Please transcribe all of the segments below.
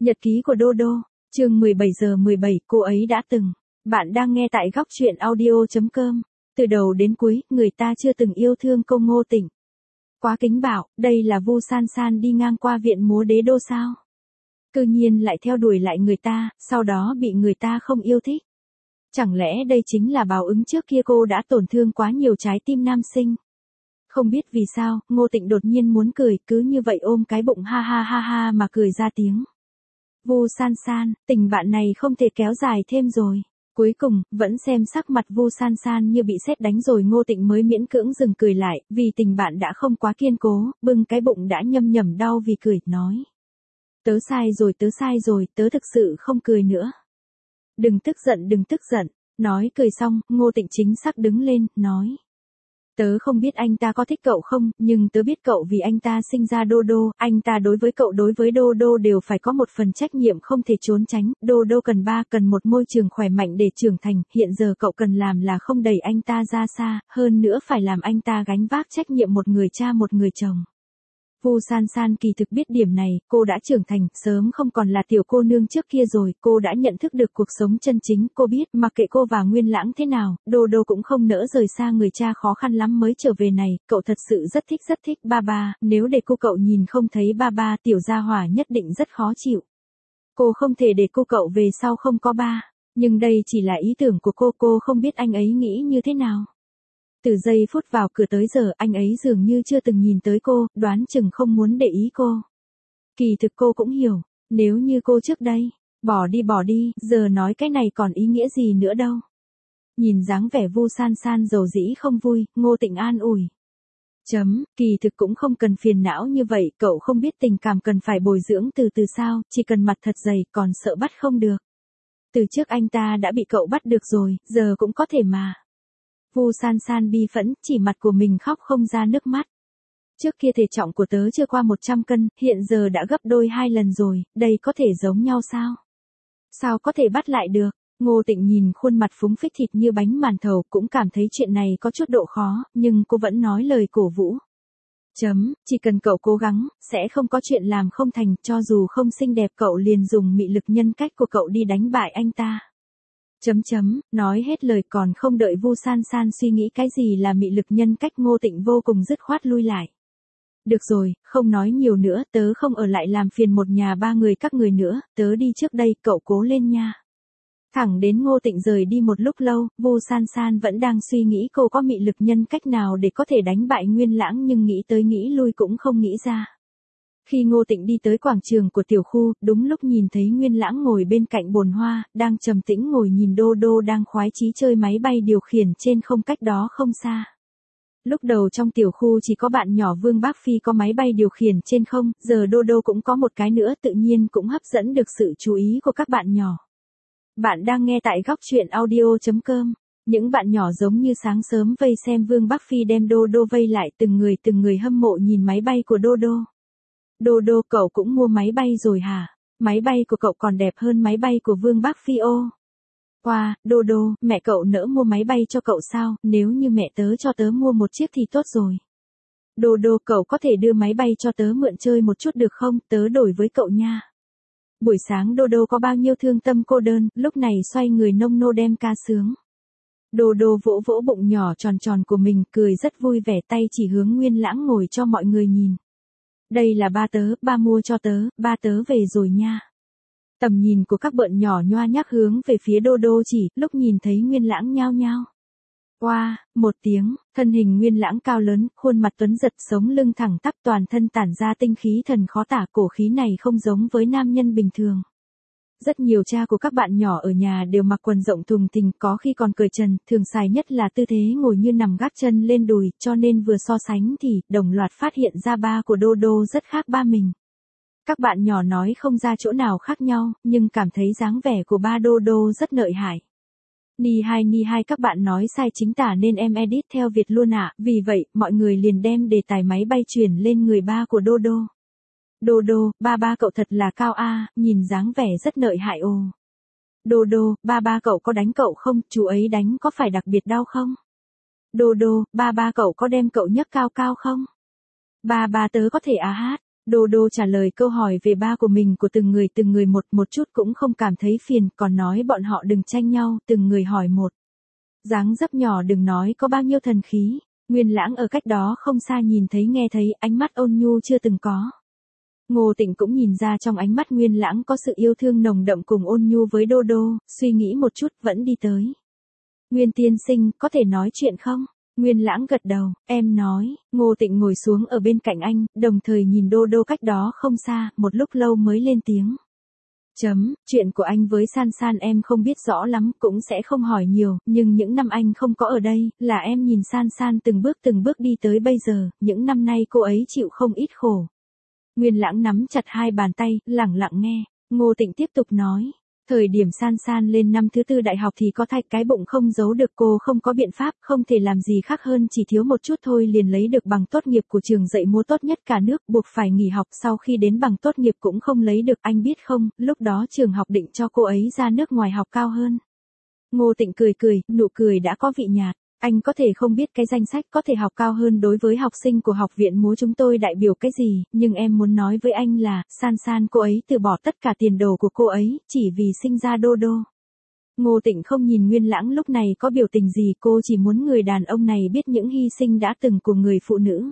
Nhật ký của Dodo, chương 17 giờ 17, cô ấy đã từng. Bạn đang nghe tại góc truyện audio.com. Từ đầu đến cuối, người ta chưa từng yêu thương cô Ngô Tịnh. Quá kính bạo, đây là Vu San San đi ngang qua viện múa Đế Đô sao? Cư nhiên lại theo đuổi lại người ta, sau đó bị người ta không yêu thích. Chẳng lẽ đây chính là báo ứng trước kia cô đã tổn thương quá nhiều trái tim nam sinh? Không biết vì sao, Ngô Tịnh đột nhiên muốn cười, cứ như vậy ôm cái bụng ha ha ha ha mà cười ra tiếng. Vu San San, tình bạn này không thể kéo dài thêm rồi. Cuối cùng, vẫn xem sắc mặt Vu San San như bị sét đánh rồi Ngô Tịnh mới miễn cưỡng dừng cười lại, vì tình bạn đã không quá kiên cố, bưng cái bụng đã nhâm nhẩm đau vì cười, nói. Tớ sai rồi, tớ thực sự không cười nữa. Đừng tức giận, nói cười xong, Ngô Tịnh chính xác đứng lên, nói. Tớ không biết anh ta có thích cậu không, nhưng tớ biết cậu vì anh ta sinh ra Dodo, anh ta đối với cậu đối với Dodo đều phải có một phần trách nhiệm không thể trốn tránh, Dodo cần một môi trường khỏe mạnh để trưởng thành, hiện giờ cậu cần làm là không đẩy anh ta ra xa, hơn nữa phải làm anh ta gánh vác trách nhiệm một người cha một người chồng. Vu San San kỳ thực biết điểm này, cô đã trưởng thành, sớm không còn là tiểu cô nương trước kia rồi, cô đã nhận thức được cuộc sống chân chính, cô biết, mặc kệ cô và Nguyên Lãng thế nào, Dodo cũng không nỡ rời xa người cha khó khăn lắm mới trở về này, cậu thật sự rất thích ba, nếu để cậu nhìn không thấy ba, tiểu gia hỏa nhất định rất khó chịu. Cô không thể để cậu về sau không có ba, nhưng đây chỉ là ý tưởng của cô không biết anh ấy nghĩ như thế nào. Từ giây phút vào cửa tới giờ anh ấy dường như chưa từng nhìn tới cô, đoán chừng không muốn để ý cô. Kỳ thực cô cũng hiểu, nếu như cô trước đây, bỏ đi, giờ nói cái này còn ý nghĩa gì nữa đâu. Nhìn dáng vẻ Vu San San dầu dĩ không vui, Ngô Tịnh an ủi. Kỳ thực cũng không cần phiền não như vậy, cậu không biết tình cảm cần phải bồi dưỡng từ từ sao, chỉ cần mặt thật dày còn sợ bắt không được. Từ trước anh ta đã bị cậu bắt được rồi, giờ cũng có thể mà. Vu San San bi phẫn, chỉ mặt của mình khóc không ra nước mắt. Trước kia thể trọng của tớ chưa qua 100 cân, hiện giờ đã gấp đôi 2 lần rồi, đây có thể giống nhau sao? Sao có thể bắt lại được? Ngô Tịnh nhìn khuôn mặt phúng phích thịt như bánh màn thầu cũng cảm thấy chuyện này có chút độ khó, nhưng cô vẫn nói lời cổ vũ. Chỉ cần cậu cố gắng, sẽ không có chuyện làm không thành, cho dù không xinh đẹp cậu liền dùng mị lực nhân cách của cậu đi đánh bại anh ta. Nói hết lời còn không đợi Vu San San suy nghĩ cái gì là mị lực nhân cách, Ngô Tịnh vô cùng dứt khoát lui lại. Được rồi, không nói nhiều nữa, tớ không ở lại làm phiền một nhà ba người các người nữa, tớ đi trước đây, cậu cố lên nha. Thẳng đến Ngô Tịnh rời đi một lúc lâu, Vu San San vẫn đang suy nghĩ cô có mị lực nhân cách nào để có thể đánh bại Nguyên Lãng nhưng nghĩ tới nghĩ lui cũng không nghĩ ra. Khi Ngô Tịnh đi tới quảng trường của tiểu khu, đúng lúc nhìn thấy Nguyên Lãng ngồi bên cạnh bồn hoa, đang trầm tĩnh ngồi nhìn Dodo đang khoái chí chơi máy bay điều khiển trên không cách đó không xa. Lúc đầu trong tiểu khu chỉ có bạn nhỏ Vương Bác Phi có máy bay điều khiển trên không, giờ Dodo cũng có một cái nữa tự nhiên cũng hấp dẫn được sự chú ý của các bạn nhỏ. Bạn đang nghe tại góc truyện audio.com. Những bạn nhỏ giống như sáng sớm vây xem Vương Bác Phi đem Dodo vây lại, từng người hâm mộ nhìn máy bay của Dodo. Dodo, cậu cũng mua máy bay rồi hả? Máy bay của cậu còn đẹp hơn máy bay của Vương Bác Phi ô. Wow, Dodo, mẹ cậu nỡ mua máy bay cho cậu sao? Nếu như mẹ tớ cho tớ mua một chiếc thì tốt rồi. Dodo, cậu có thể đưa máy bay cho tớ mượn chơi một chút được không? Tớ đổi với cậu nha. Buổi sáng Dodo có bao nhiêu thương tâm cô đơn, lúc này xoay người nông nô đem ca sướng. Dodo vỗ vỗ bụng nhỏ tròn của mình, cười rất vui vẻ, tay chỉ hướng Nguyên Lãng ngồi cho mọi người nhìn. Đây là ba mua cho tớ, ba tớ về rồi nha. Tầm nhìn của các bợn nhỏ nhoa nhác hướng về phía Dodo chỉ, lúc nhìn thấy Nguyên Lãng nhao nhao. Wow, một tiếng, thân hình Nguyên Lãng cao lớn, khuôn mặt tuấn giật, sống lưng thẳng tắp, toàn thân tản ra tinh khí thần khó tả, cổ khí này không giống với nam nhân bình thường. Rất nhiều cha của các bạn nhỏ ở nhà đều mặc quần rộng thùng thình, có khi còn cởi trần, thường xài nhất là tư thế ngồi như nằm gác chân lên đùi, cho nên vừa so sánh thì đồng loạt phát hiện ra ba của Dodo rất khác ba mình. Các bạn nhỏ nói không ra chỗ nào khác nhau, nhưng cảm thấy dáng vẻ của ba Dodo rất lợi hại. Ni hai các bạn nói sai chính tả nên em edit theo Việt luôn ạ, vì vậy, mọi người liền đem đề tài máy bay chuyển lên người ba của Dodo. Dodo, ba cậu thật là cao a, nhìn dáng vẻ rất lợi hại ồ. Dodo, ba cậu có đánh cậu không, chú ấy đánh có phải đặc biệt đau không? Dodo, ba cậu có đem cậu nhấc cao cao không? Ba tớ có thể hát. Đô Đô trả lời câu hỏi về ba của mình của từng người một chút cũng không cảm thấy phiền, còn nói bọn họ đừng tranh nhau, từng người hỏi một. Dáng dấp nhỏ đừng nói có bao nhiêu thần khí, Nguyên Lãng ở cách đó không xa nhìn thấy nghe thấy, ánh mắt ôn nhu chưa từng có. Ngô Tịnh cũng nhìn ra trong ánh mắt Nguyên Lãng có sự yêu thương nồng đậm cùng ôn nhu với Đô Đô, suy nghĩ một chút vẫn đi tới. Nguyên tiên sinh, có thể nói chuyện không? Nguyên Lãng gật đầu, em nói. Ngô Tịnh ngồi xuống ở bên cạnh anh, đồng thời nhìn Đô Đô cách đó không xa, một lúc lâu mới lên tiếng. Chuyện của anh với San San em không biết rõ lắm, cũng sẽ không hỏi nhiều, nhưng những năm anh không có ở đây, là em nhìn San San từng bước đi tới bây giờ, những năm nay cô ấy chịu không ít khổ. Nguyên Lãng nắm chặt hai bàn tay, lẳng lặng nghe. Ngô Tịnh tiếp tục nói. Thời điểm San San lên năm thứ 4 đại học thì có thai, cái bụng không giấu được, cô không có biện pháp, không thể làm gì khác hơn chỉ thiếu một chút thôi liền lấy được bằng tốt nghiệp của trường dạy múa tốt nhất cả nước, buộc phải nghỉ học, sau khi đến bằng tốt nghiệp cũng không lấy được, anh biết không, lúc đó trường học định cho cô ấy ra nước ngoài học cao hơn. Ngô Tịnh cười, nụ cười đã có vị nhạt. Anh có thể không biết cái danh sách có thể học cao hơn đối với học sinh của học viện múa chúng tôi đại biểu cái gì, nhưng em muốn nói với anh là, San San cô ấy từ bỏ tất cả tiền đồ của cô ấy, chỉ vì sinh ra Đô Đô. Ngô Tịnh không nhìn Nguyên Lãng lúc này có biểu tình gì, cô chỉ muốn người đàn ông này biết những hy sinh đã từng của người phụ nữ.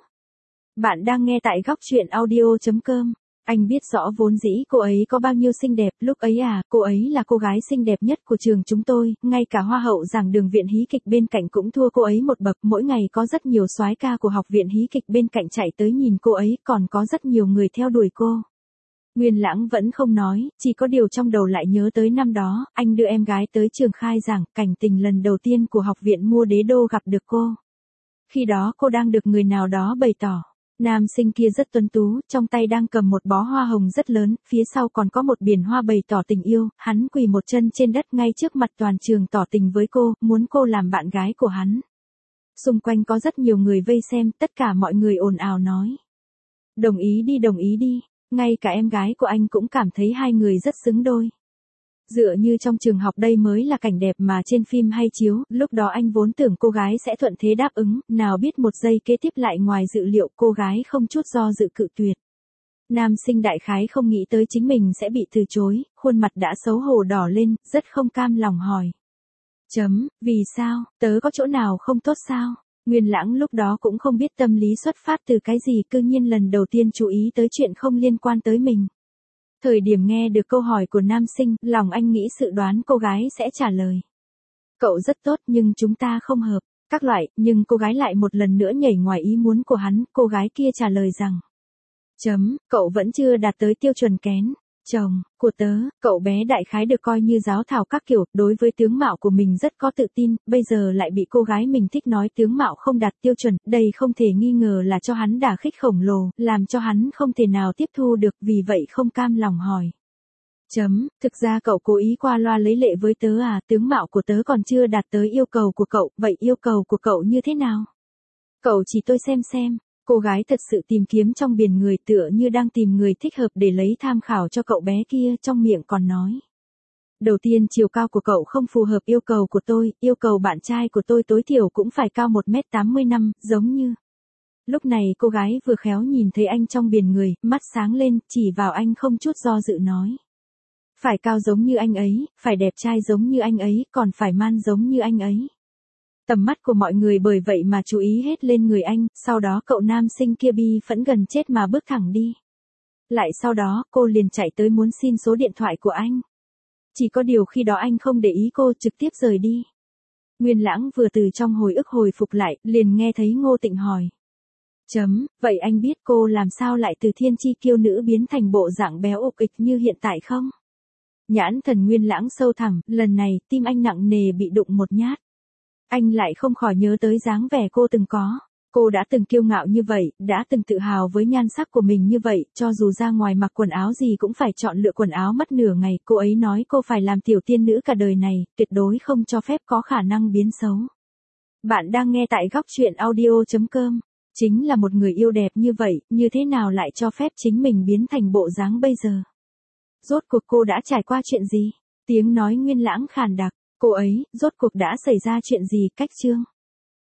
Bạn đang nghe tại góc truyện audio.com. Anh biết rõ vốn dĩ cô ấy có bao nhiêu xinh đẹp, lúc ấy cô ấy là cô gái xinh đẹp nhất của trường chúng tôi, ngay cả hoa hậu giảng đường viện hí kịch bên cạnh cũng thua cô ấy một bậc, mỗi ngày có rất nhiều soái ca của học viện hí kịch bên cạnh chạy tới nhìn cô ấy, còn có rất nhiều người theo đuổi cô. Nguyên Lãng vẫn không nói, chỉ có điều trong đầu lại nhớ tới năm đó, anh đưa em gái tới trường khai giảng, cảnh tình lần đầu tiên của học viện mua đế đô gặp được cô. Khi đó cô đang được người nào đó bày tỏ. Nam sinh kia rất tuấn tú, trong tay đang cầm một bó hoa hồng rất lớn, phía sau còn có một biển hoa bày tỏ tình yêu, hắn quỳ một chân trên đất ngay trước mặt toàn trường tỏ tình với cô, muốn cô làm bạn gái của hắn. Xung quanh có rất nhiều người vây xem, tất cả mọi người ồn ào nói. Đồng ý đi, ngay cả em gái của anh cũng cảm thấy hai người rất xứng đôi. Dựa như trong trường học đây mới là cảnh đẹp mà trên phim hay chiếu, lúc đó anh vốn tưởng cô gái sẽ thuận thế đáp ứng, nào biết một giây kế tiếp lại ngoài dự liệu, cô gái không chút do dự cự tuyệt. Nam sinh đại khái không nghĩ tới chính mình sẽ bị từ chối, khuôn mặt đã xấu hổ đỏ lên, rất không cam lòng hỏi. Vì sao, tớ có chỗ nào không tốt sao? Nguyên Lãng lúc đó cũng không biết tâm lý xuất phát từ cái gì, cư nhiên lần đầu tiên chú ý tới chuyện không liên quan tới mình. Thời điểm nghe được câu hỏi của nam sinh, lòng anh nghĩ sự đoán cô gái sẽ trả lời. Cậu rất tốt nhưng chúng ta không hợp, các loại, nhưng cô gái lại một lần nữa nhảy ngoài ý muốn của hắn, cô gái kia trả lời rằng. Cậu vẫn chưa đạt tới tiêu chuẩn kén. Chồng của tớ, cậu bé đại khái được coi như giáo thảo các kiểu, đối với tướng mạo của mình rất có tự tin, bây giờ lại bị cô gái mình thích nói tướng mạo không đạt tiêu chuẩn, đây không thể nghi ngờ là cho hắn đả kích khổng lồ, làm cho hắn không thể nào tiếp thu được, vì vậy không cam lòng hỏi. Thực ra cậu cố ý qua loa lấy lệ với tớ tướng mạo của tớ còn chưa đạt tới yêu cầu của cậu, vậy yêu cầu của cậu như thế nào? Cậu chỉ tôi xem. Cô gái thật sự tìm kiếm trong biển người, tựa như đang tìm người thích hợp để lấy tham khảo cho cậu bé kia, trong miệng còn nói. Đầu tiên chiều cao của cậu không phù hợp yêu cầu của tôi, yêu cầu bạn trai của tôi tối thiểu cũng phải cao 1m85, giống như. Lúc này cô gái vừa khéo nhìn thấy anh trong biển người, mắt sáng lên, chỉ vào anh không chút do dự nói. Phải cao giống như anh ấy, phải đẹp trai giống như anh ấy, còn phải man giống như anh ấy. Tầm mắt của mọi người bởi vậy mà chú ý hết lên người anh, sau đó cậu nam sinh kia bi phẫn gần chết mà bước thẳng đi. Lại sau đó, cô liền chạy tới muốn xin số điện thoại của anh. Chỉ có điều khi đó anh không để ý cô, trực tiếp rời đi. Nguyên Lãng vừa từ trong hồi ức hồi phục lại, liền nghe thấy Ngô Tịnh hỏi. Vậy anh biết cô làm sao lại từ thiên chi kiêu nữ biến thành bộ dạng béo ục ịch như hiện tại không? Nhãn thần Nguyên Lãng sâu thẳm, lần này tim anh nặng nề bị đụng một nhát. Anh lại không khỏi nhớ tới dáng vẻ cô từng có. Cô đã từng kiêu ngạo như vậy, đã từng tự hào với nhan sắc của mình như vậy, cho dù ra ngoài mặc quần áo gì cũng phải chọn lựa quần áo mất nửa ngày, cô ấy nói cô phải làm tiểu tiên nữ cả đời này, tuyệt đối không cho phép có khả năng biến xấu. Bạn đang nghe tại góc truyện audio.com. Chính là một người yêu đẹp như vậy, như thế nào lại cho phép chính mình biến thành bộ dáng bây giờ? Rốt cuộc cô đã trải qua chuyện gì? Tiếng nói Nguyên Lãng khàn đặc. Cô ấy, rốt cuộc đã xảy ra chuyện gì? Cách chương.